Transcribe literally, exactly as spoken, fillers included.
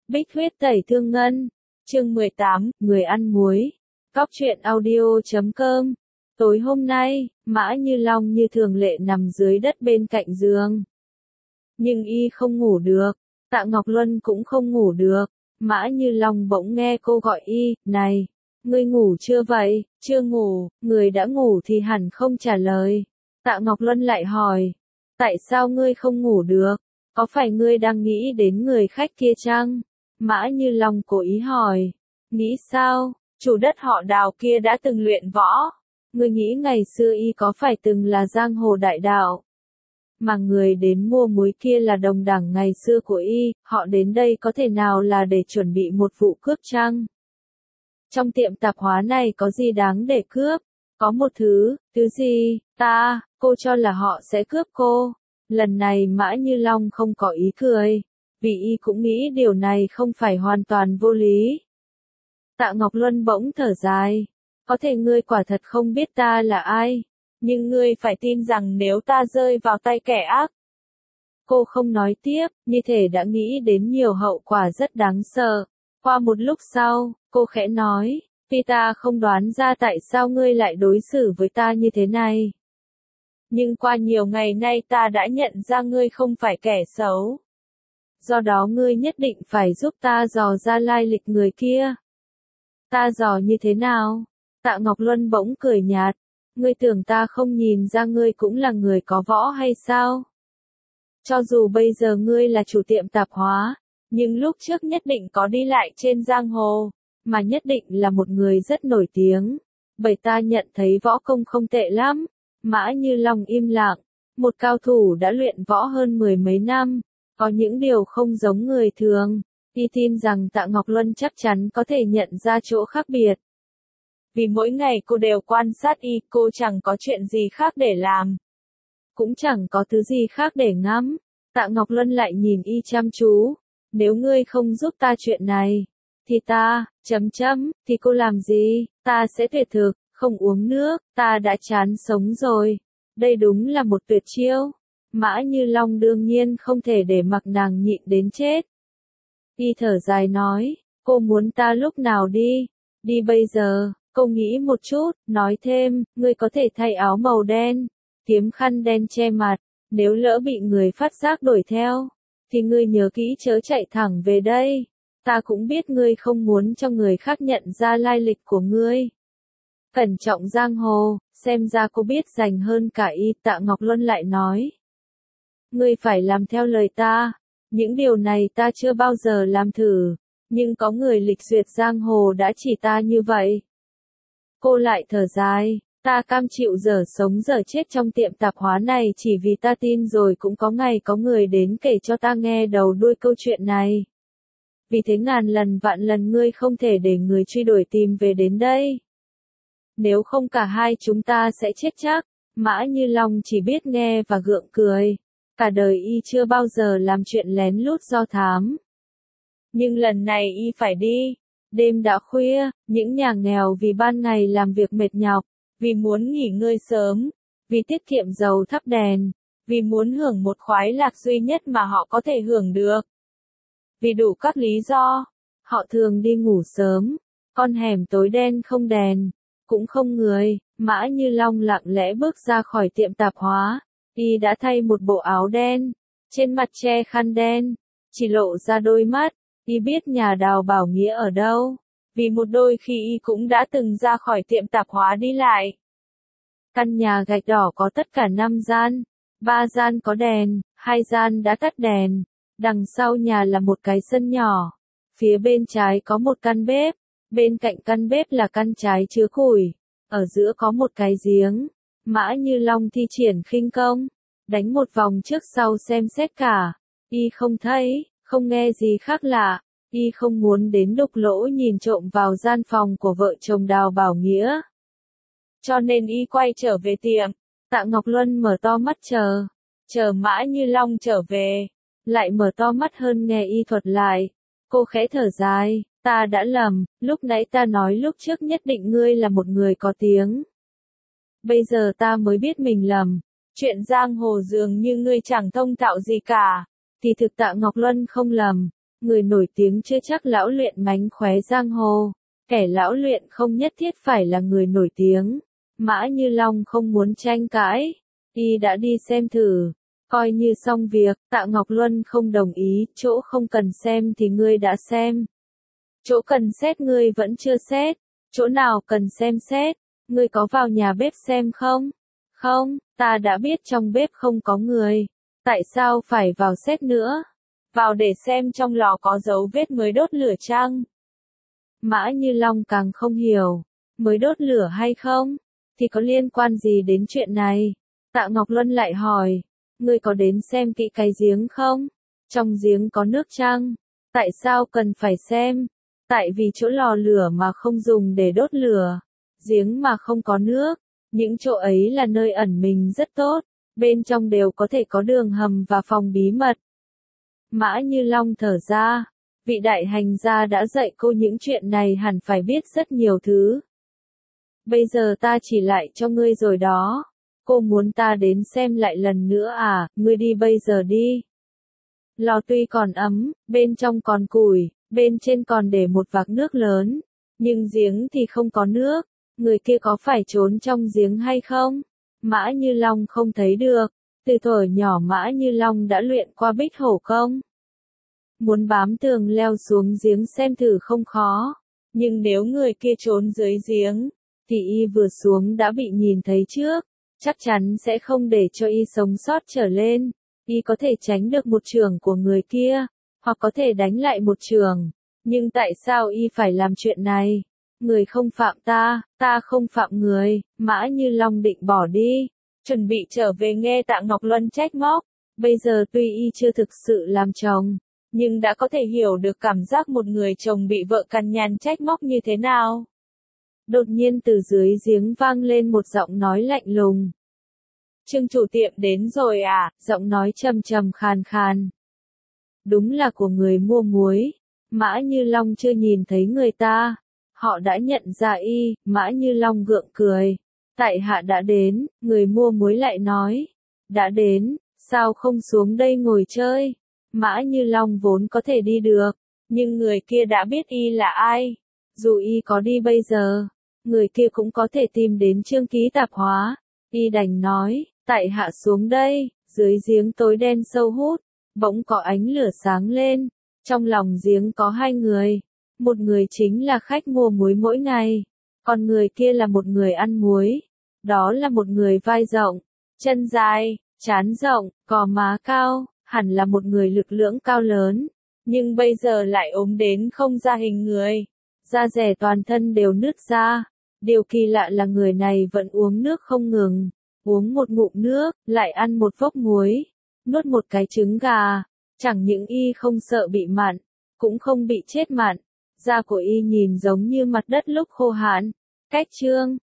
Bích huyết tẩy thương ngân. Chương mười tám, người ăn muối. Cóc truyện audio chấm com. Tối hôm nay, Mã Như Long như thường lệ nằm dưới đất bên cạnh giường. Nhưng y không ngủ được, Tạ Ngọc Luân cũng không ngủ được. Mã Như Long bỗng nghe cô gọi y, này, ngươi ngủ chưa vậy? Chưa ngủ, người đã ngủ thì hẳn không trả lời. Tạ Ngọc Luân lại hỏi, tại sao ngươi không ngủ được? Có phải ngươi đang nghĩ đến người khách kia chăng? Mã Như Long cố ý hỏi, nghĩ sao? Chủ đất họ Đào kia đã từng luyện võ. Ngươi nghĩ ngày xưa y có phải từng là giang hồ đại đạo? Mà người đến mua muối kia là đồng đẳng ngày xưa của y, họ đến đây có thể nào là để chuẩn bị một vụ cướp chăng? Trong tiệm tạp hóa này có gì đáng để cướp? Có một thứ, thứ gì? Ta, cô cho là họ sẽ cướp cô. Lần này Mã Như Long không có ý cười, vì y cũng nghĩ điều này không phải hoàn toàn vô lý. Tạ Ngọc Luân bỗng thở dài, có thể ngươi quả thật không biết ta là ai, nhưng ngươi phải tin rằng nếu ta rơi vào tay kẻ ác. Cô không nói tiếp, như thể đã nghĩ đến nhiều hậu quả rất đáng sợ. Qua một lúc sau, cô khẽ nói, vì ta không đoán ra tại sao ngươi lại đối xử với ta như thế này. Nhưng qua nhiều ngày nay ta đã nhận ra ngươi không phải kẻ xấu. Do đó ngươi nhất định phải giúp ta dò ra lai lịch người kia. Ta dò như thế nào? Tạ Ngọc Luân bỗng cười nhạt. Ngươi tưởng ta không nhìn ra ngươi cũng là người có võ hay sao? Cho dù bây giờ ngươi là chủ tiệm tạp hóa, nhưng lúc trước nhất định có đi lại trên giang hồ, mà nhất định là một người rất nổi tiếng. Bởi ta nhận thấy võ công không tệ lắm. Mã Như Long im lặng, một cao thủ đã luyện võ hơn mười mấy năm, có những điều không giống người thường. Y tin rằng Tạ Ngọc Luân chắc chắn có thể nhận ra chỗ khác biệt. Vì mỗi ngày cô đều quan sát y, cô chẳng có chuyện gì khác để làm. Cũng chẳng có thứ gì khác để ngắm. Tạ Ngọc Luân lại nhìn y chăm chú. Nếu ngươi không giúp ta chuyện này, thì ta, chấm chấm, thì cô làm gì? Ta sẽ tuyệt thực, không uống nước, ta đã chán sống rồi. Đây đúng là một tuyệt chiêu. Mã Như Long đương nhiên không thể để mặc nàng nhịn đến chết. Y thở dài nói, cô muốn ta lúc nào đi? Đi bây giờ. Cô nghĩ một chút, nói thêm, ngươi có thể thay áo màu đen, kiếm khăn đen che mặt, nếu lỡ bị người phát giác đuổi theo, thì ngươi nhớ kỹ chớ chạy thẳng về đây. Ta cũng biết ngươi không muốn cho người khác nhận ra lai lịch của ngươi. Cẩn trọng giang hồ, xem ra cô biết dành hơn cả y. Tạ Ngọc Luân lại nói, ngươi phải làm theo lời ta, những điều này ta chưa bao giờ làm thử, nhưng có người lịch duyệt giang hồ đã chỉ ta như vậy. Cô lại thở dài, ta cam chịu dở sống dở chết trong tiệm tạp hóa này chỉ vì ta tin rồi cũng có ngày có người đến kể cho ta nghe đầu đuôi câu chuyện này. Vì thế ngàn lần vạn lần ngươi không thể để người truy đuổi tìm về đến đây. Nếu không cả hai chúng ta sẽ chết chắc. Mã Như Long chỉ biết nghe và gượng cười. Cả đời y chưa bao giờ làm chuyện lén lút do thám. Nhưng lần này y phải đi. Đêm đã khuya, những nhà nghèo vì ban ngày làm việc mệt nhọc, vì muốn nghỉ ngơi sớm, vì tiết kiệm dầu thắp đèn, vì muốn hưởng một khoái lạc duy nhất mà họ có thể hưởng được. Vì đủ các lý do, họ thường đi ngủ sớm, con hẻm tối đen không đèn, cũng không người. Mã Như Long lặng lẽ bước ra khỏi tiệm tạp hóa, y đã thay một bộ áo đen, trên mặt che khăn đen, chỉ lộ ra đôi mắt. Y biết nhà Đào Bảo Nghĩa ở đâu, vì một đôi khi y cũng đã từng ra khỏi tiệm tạp hóa đi lại. Căn nhà gạch đỏ có tất cả năm gian, ba gian có đèn, hai gian đã tắt đèn. Đằng sau nhà là một cái sân nhỏ, phía bên trái có một căn bếp, bên cạnh căn bếp là căn trái chứa củi, ở giữa có một cái giếng. Mã Như Long thi triển khinh công, đánh một vòng trước sau xem xét cả, y không thấy. Không nghe gì khác lạ, y không muốn đến đục lỗ nhìn trộm vào gian phòng của vợ chồng Đào Bảo Nghĩa. Cho nên y quay trở về tiệm. Tạ Ngọc Luân mở to mắt chờ, chờ Mã Như Long trở về, lại mở to mắt hơn nghe y thuật lại. Cô khẽ thở dài, ta đã lầm, lúc nãy ta nói lúc trước nhất định ngươi là một người có tiếng. Bây giờ ta mới biết mình lầm, chuyện giang hồ dường như ngươi chẳng thông thạo gì cả. Thì thực Tạ Ngọc Luân không lầm, Người nổi tiếng chưa chắc lão luyện mánh khóe giang hồ, kẻ lão luyện không nhất thiết phải là người nổi tiếng. Mã Như Long không muốn tranh cãi, y đã đi xem thử, coi như xong việc. Tạ Ngọc Luân không đồng ý, chỗ không cần xem thì ngươi đã xem. Chỗ cần xét ngươi vẫn chưa xét, chỗ nào cần xem xét, ngươi có vào nhà bếp xem không? Không, ta đã biết trong bếp không có người, tại sao phải vào xét nữa? Vào để xem trong lò có dấu vết mới đốt lửa chăng? Mã Như Long càng không hiểu, mới đốt lửa hay không, thì có liên quan gì đến chuyện này? Tạ Ngọc Luân lại hỏi, ngươi có đến xem kỹ cái giếng không? Trong giếng có nước chăng? Tại sao cần phải xem? Tại vì chỗ lò lửa mà không dùng để đốt lửa, giếng mà không có nước, những chỗ ấy là nơi ẩn mình rất tốt, bên trong đều có thể có đường hầm và phòng bí mật. Mã Như Long thở ra, vị đại hành gia đã dạy cô những chuyện này hẳn phải biết rất nhiều thứ. Bây giờ ta chỉ lại cho ngươi rồi đó, cô muốn ta đến xem lại lần nữa à, ngươi đi bây giờ đi. Lò tuy còn ấm, bên trong còn củi, bên trên còn để một vạc nước lớn, nhưng giếng thì không có nước, người kia có phải trốn trong giếng hay không? Mã Như Long không thấy được, từ thuở nhỏ Mã Như Long đã luyện qua bích hổ công. Muốn bám tường leo xuống giếng xem thử không khó, nhưng nếu người kia trốn dưới giếng, thì y vừa xuống đã bị nhìn thấy trước, chắc chắn sẽ không để cho y sống sót trở lên. Y có thể tránh được một chưởng của người kia, hoặc có thể đánh lại một chưởng, nhưng tại sao y phải làm chuyện này? Người không phạm ta, ta không phạm người. Mã Như Long định bỏ đi, chuẩn bị trở về nghe Tạ Ngọc Luân trách móc. Bây giờ tuy y chưa thực sự làm chồng, nhưng đã có thể hiểu được cảm giác một người chồng bị vợ cằn nhằn trách móc như thế nào. Đột nhiên từ dưới giếng vang lên một giọng nói lạnh lùng. Trương chủ tiệm đến rồi à? Giọng nói trầm trầm khàn khàn. Đúng là của người mua muối. Mã Như Long chưa nhìn thấy người ta, họ đã nhận ra y. Mã Như Long gượng cười. Tại hạ đã đến. Người mua muối lại nói. Đã đến, sao không xuống đây ngồi chơi? Mã Như Long vốn có thể đi được, nhưng người kia đã biết y là ai. Dù y có đi bây giờ, người kia cũng có thể tìm đến Trương ký tạp hóa. Y đành nói, tại hạ xuống đây. Dưới giếng tối đen sâu hút, bỗng có ánh lửa sáng lên. Trong lòng giếng có hai người. Một người chính là khách mua muối mỗi ngày, còn người kia là một người ăn muối. Đó là một người vai rộng, chân dài, trán rộng, cò má cao, hẳn là một người lực lưỡng cao lớn, nhưng bây giờ lại ốm đến không ra hình người. Da dẻ toàn thân đều nứt ra. Điều kỳ lạ là người này vẫn uống nước không ngừng, uống một ngụm nước, lại ăn một vốc muối, nuốt một cái trứng gà. Chẳng những y không sợ bị mặn, cũng không bị chết mặn. Da của y nhìn giống như mặt đất lúc khô hạn. Cách chương